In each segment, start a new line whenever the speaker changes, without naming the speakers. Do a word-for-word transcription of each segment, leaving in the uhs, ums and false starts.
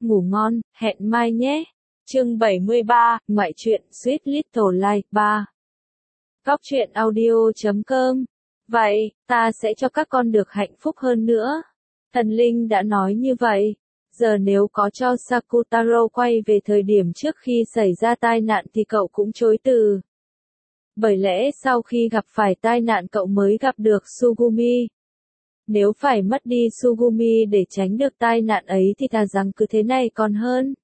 ngủ ngon, hẹn mai nhé. Chương bảy mươi ba, ngoại truyện Sweet Little Life ba. Góc truyện audio chấm com. Vậy, ta sẽ cho các con được hạnh phúc hơn nữa. Thần linh đã nói như vậy. Giờ nếu có cho Sakutaro quay về thời điểm trước khi xảy ra tai nạn thì cậu cũng chối từ. Bởi lẽ sau khi gặp phải tai nạn cậu mới gặp được Sugumi. Nếu phải mất đi Sugumi để tránh được tai nạn ấy thì thà rằng cứ thế này còn hơn.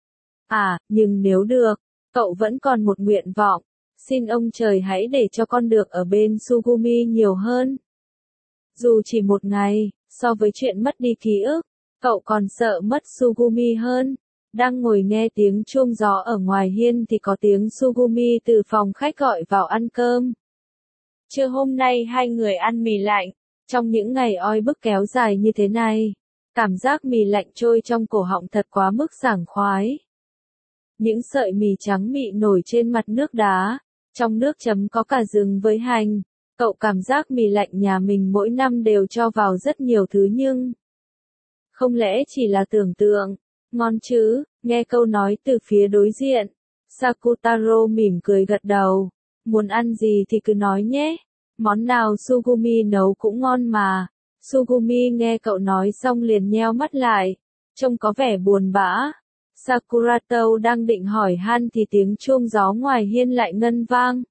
À, nhưng nếu được, cậu vẫn còn một nguyện vọng. Xin ông trời hãy để cho con được ở bên Sugumi nhiều hơn. Dù chỉ một ngày, so với chuyện mất đi ký ức, cậu còn sợ mất Sugumi hơn. Đang ngồi nghe tiếng chuông gió ở ngoài hiên thì có tiếng Sugumi từ phòng khách gọi vào ăn cơm. Trưa hôm nay hai người ăn mì lạnh. Trong những ngày oi bức kéo dài như thế này, cảm giác mì lạnh trôi trong cổ họng thật quá mức sảng khoái. Những sợi mì trắng mịn nổi trên mặt nước đá, trong nước chấm có cả gừng với hành. Cậu cảm giác mì lạnh nhà mình mỗi năm đều cho vào rất nhiều thứ nhưng không lẽ chỉ là tưởng tượng, ngon chứ, nghe câu nói từ phía đối diện. Sakutaro mỉm cười gật đầu, muốn ăn gì thì cứ nói nhé. Món nào Sugumi nấu cũng ngon mà. Sugumi nghe cậu nói xong liền nheo mắt lại, trông có vẻ buồn bã. Sakurato đang định hỏi han thì tiếng chuông gió ngoài hiên lại ngân vang.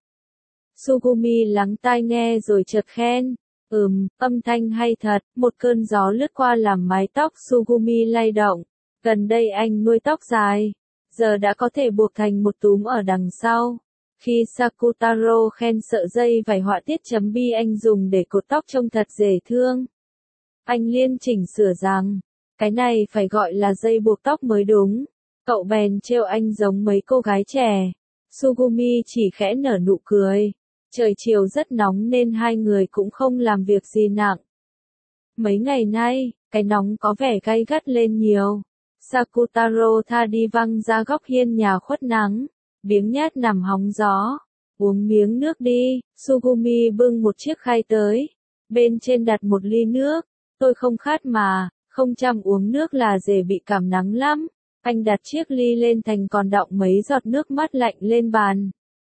Sugumi lắng tai nghe rồi chợt khen, ừm, âm thanh hay thật. Một cơn gió lướt qua làm mái tóc Sugumi lay động. Gần đây anh nuôi tóc dài, giờ đã có thể buộc thành một túm ở đằng sau. Khi Sakutaro khen sợi dây vải họa tiết chấm bi anh dùng để cột tóc trông thật dễ thương, anh liên chỉnh sửa rằng, cái này phải gọi là dây buộc tóc mới đúng. Cậu bèn trêu anh giống mấy cô gái trẻ. Sugumi chỉ khẽ nở nụ cười. Trời chiều rất nóng nên hai người cũng không làm việc gì nặng. Mấy ngày nay, cái nóng có vẻ gay gắt lên nhiều. Sakutaro tha đi văng ra góc hiên nhà khuất nắng. Biếng nhác nằm hóng gió. Uống miếng nước đi. Sugumi bưng một chiếc khay tới. Bên trên đặt một ly nước. Tôi không khát mà, không chăm uống nước là dễ bị cảm nắng lắm. Anh đặt chiếc ly lên thành còn đọng mấy giọt nước mát lạnh lên bàn.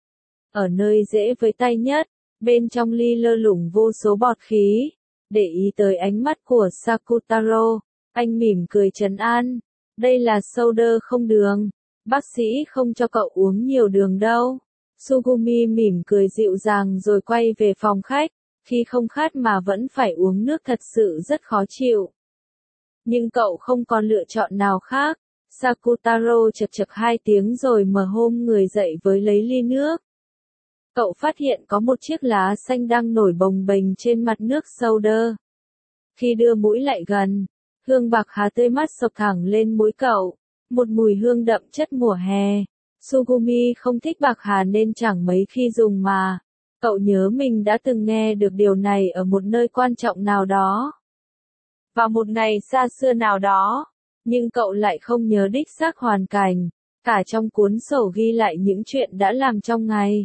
Ở nơi dễ với tay nhất, bên trong ly lơ lửng vô số bọt khí. Để ý tới ánh mắt của Sakutaro, anh mỉm cười trấn an. Đây là soda không đường. Bác sĩ không cho cậu uống nhiều đường đâu. Sugumi mỉm cười dịu dàng rồi quay về phòng khách. Khi không khát mà vẫn phải uống nước thật sự rất khó chịu. Nhưng cậu không còn lựa chọn nào khác. Sakutaro chật chật hai tiếng rồi mở hôm người dậy với lấy ly nước. Cậu phát hiện có một chiếc lá xanh đang nổi bồng bềnh trên mặt nước soda. Khi đưa mũi lại gần, hương bạc hà tươi mát sộc thẳng lên mũi cậu. Một mùi hương đậm chất mùa hè. Sugumi không thích bạc hà nên chẳng mấy khi dùng mà. Cậu nhớ mình đã từng nghe được điều này ở một nơi quan trọng nào đó. Vào một ngày xa xưa nào đó. Nhưng cậu lại không nhớ đích xác hoàn cảnh. Cả trong cuốn sổ ghi lại những chuyện đã làm trong ngày.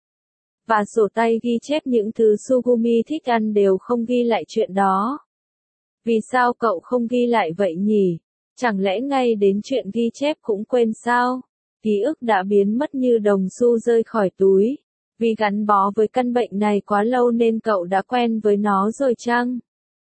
Và sổ tay ghi chép những thứ Sugumi thích ăn đều không ghi lại chuyện đó. Vì sao cậu không ghi lại vậy nhỉ? Chẳng lẽ ngay đến chuyện ghi chép cũng quên sao? Ký ức đã biến mất như đồng xu rơi khỏi túi. Vì gắn bó với căn bệnh này quá lâu nên cậu đã quen với nó rồi chăng?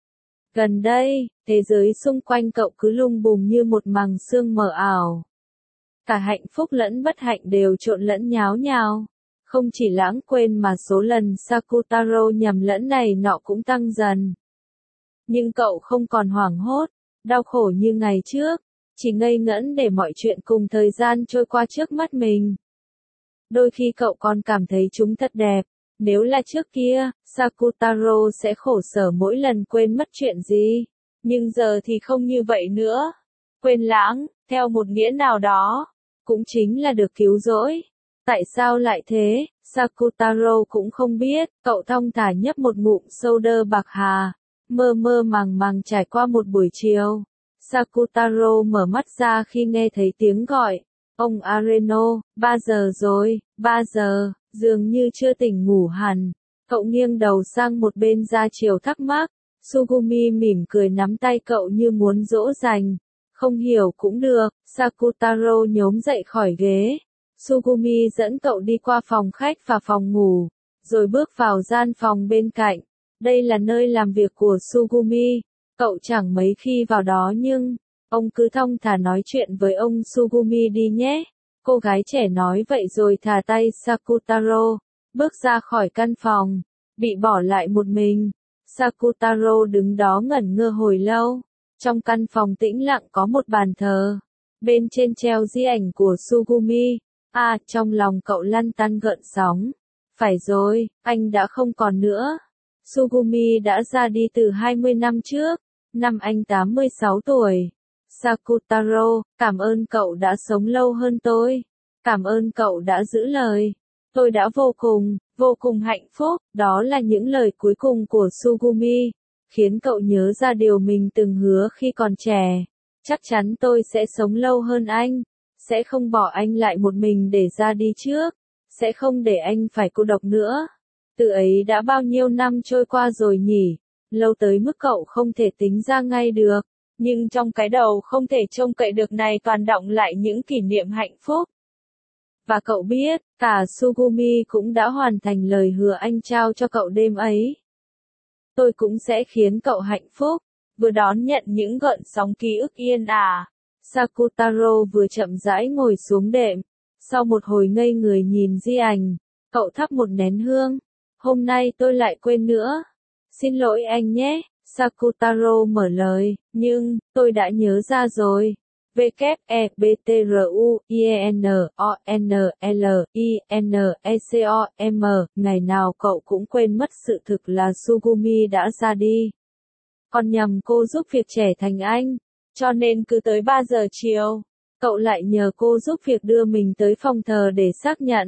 Gần đây, thế giới xung quanh cậu cứ lung bùng như một màng sương mờ ảo. Cả hạnh phúc lẫn bất hạnh đều trộn lẫn nháo nhào. Không chỉ lãng quên mà số lần Sakutaro nhầm lẫn này nọ cũng tăng dần. Nhưng cậu không còn hoảng hốt, đau khổ như ngày trước, chỉ ngây ngẩn để mọi chuyện cùng thời gian trôi qua trước mắt mình. Đôi khi cậu còn cảm thấy chúng thật đẹp. Nếu là trước kia, Sakutaro sẽ khổ sở mỗi lần quên mất chuyện gì. Nhưng giờ thì không như vậy nữa. Quên lãng, theo một nghĩa nào đó, cũng chính là được cứu rỗi. Tại sao lại thế? Sakutaro cũng không biết. Cậu thong thả nhấp một ngụm soda bạc hà, mơ mơ màng màng trải qua một buổi chiều. Sakutaro mở mắt ra khi nghe thấy tiếng gọi. Ông Areno, ba giờ rồi, ba giờ, dường như chưa tỉnh ngủ hẳn. Cậu nghiêng đầu sang một bên ra chiều thắc mắc. Sugumi mỉm cười nắm tay cậu như muốn dỗ dành. Không hiểu cũng được, Sakutaro nhổm dậy khỏi ghế. Sugumi dẫn cậu đi qua phòng khách và phòng ngủ, rồi bước vào gian phòng bên cạnh. Đây là nơi làm việc của Sugumi, cậu chẳng mấy khi vào đó nhưng, ông cứ thong thả nói chuyện với ông Sugumi đi nhé. Cô gái trẻ nói vậy rồi thả tay Sakutaro, bước ra khỏi căn phòng, bị bỏ lại một mình. Sakutaro đứng đó ngẩn ngơ hồi lâu. Trong căn phòng tĩnh lặng có một bàn thờ, bên trên treo di ảnh của Sugumi. À, trong lòng cậu lăn tăn gợn sóng. Phải rồi, anh đã không còn nữa. Sugumi đã ra đi từ hai mươi năm trước, năm anh tám mươi sáu tuổi. Sakutaro, cảm ơn cậu đã sống lâu hơn tôi. Cảm ơn cậu đã giữ lời. Tôi đã vô cùng, vô cùng hạnh phúc. Đó là những lời cuối cùng của Sugumi, khiến cậu nhớ ra điều mình từng hứa khi còn trẻ. Chắc chắn tôi sẽ sống lâu hơn anh. Sẽ không bỏ anh lại một mình để ra đi trước. Sẽ không để anh phải cô độc nữa. Từ ấy đã bao nhiêu năm trôi qua rồi nhỉ? Lâu tới mức cậu không thể tính ra ngay được. Nhưng trong cái đầu không thể trông cậy được này toàn đọng lại những kỷ niệm hạnh phúc. Và cậu biết, cả Sugumi cũng đã hoàn thành lời hứa anh trao cho cậu đêm ấy. Tôi cũng sẽ khiến cậu hạnh phúc, vừa đón nhận những gợn sóng ký ức yên ả. Sakutaro vừa chậm rãi ngồi xuống đệm. Sau một hồi ngây người nhìn di ảnh, cậu thắp một nén hương. Hôm nay tôi lại quên nữa. Xin lỗi anh nhé, Sakutaro mở lời, nhưng, tôi đã nhớ ra rồi. W E B T R U I E N O N L I N E C O M, ngày nào cậu cũng quên mất sự thực là Sugumi đã ra đi. Còn nhầm cô giúp việc trẻ thành anh, cho nên cứ tới ba giờ chiều, cậu lại nhờ cô giúp việc đưa mình tới phòng thờ để xác nhận.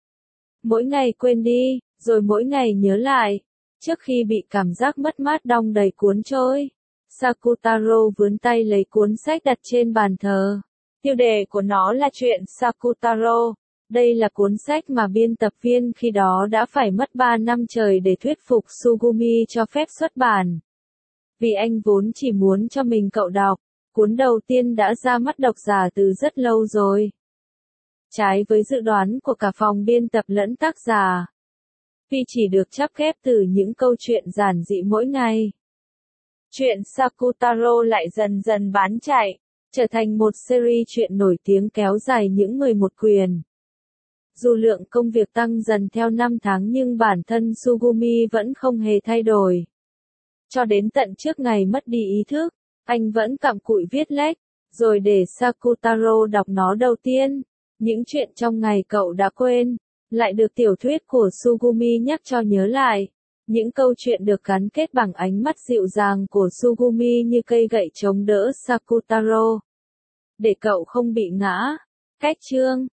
Mỗi ngày quên đi, rồi mỗi ngày nhớ lại, trước khi bị cảm giác mất mát đong đầy cuốn trôi. Sakutaro vươn tay lấy cuốn sách đặt trên bàn thờ. Tiêu đề của nó là chuyện Sakutaro. Đây là cuốn sách mà biên tập viên khi đó đã phải mất ba năm trời để thuyết phục Sugumi cho phép xuất bản. Vì anh vốn chỉ muốn cho mình cậu đọc, cuốn đầu tiên đã ra mắt độc giả từ rất lâu rồi. Trái với dự đoán của cả phòng biên tập lẫn tác giả. Vì chỉ được chắp ghép từ những câu chuyện giản dị mỗi ngày. Chuyện Sakutaro lại dần dần bán chạy, trở thành một series chuyện nổi tiếng kéo dài những mười một quyển. Dù lượng công việc tăng dần theo năm tháng nhưng bản thân Sugumi vẫn không hề thay đổi. Cho đến tận trước ngày mất đi ý thức, anh vẫn cặm cụi viết lách, rồi để Sakutaro đọc nó đầu tiên. Những chuyện trong ngày cậu đã quên, lại được tiểu thuyết của Sugumi nhắc cho nhớ lại. Những câu chuyện được gắn kết bằng ánh mắt dịu dàng của Sugumi như cây gậy chống đỡ Sakutaro. Để cậu không bị ngã. Cách chương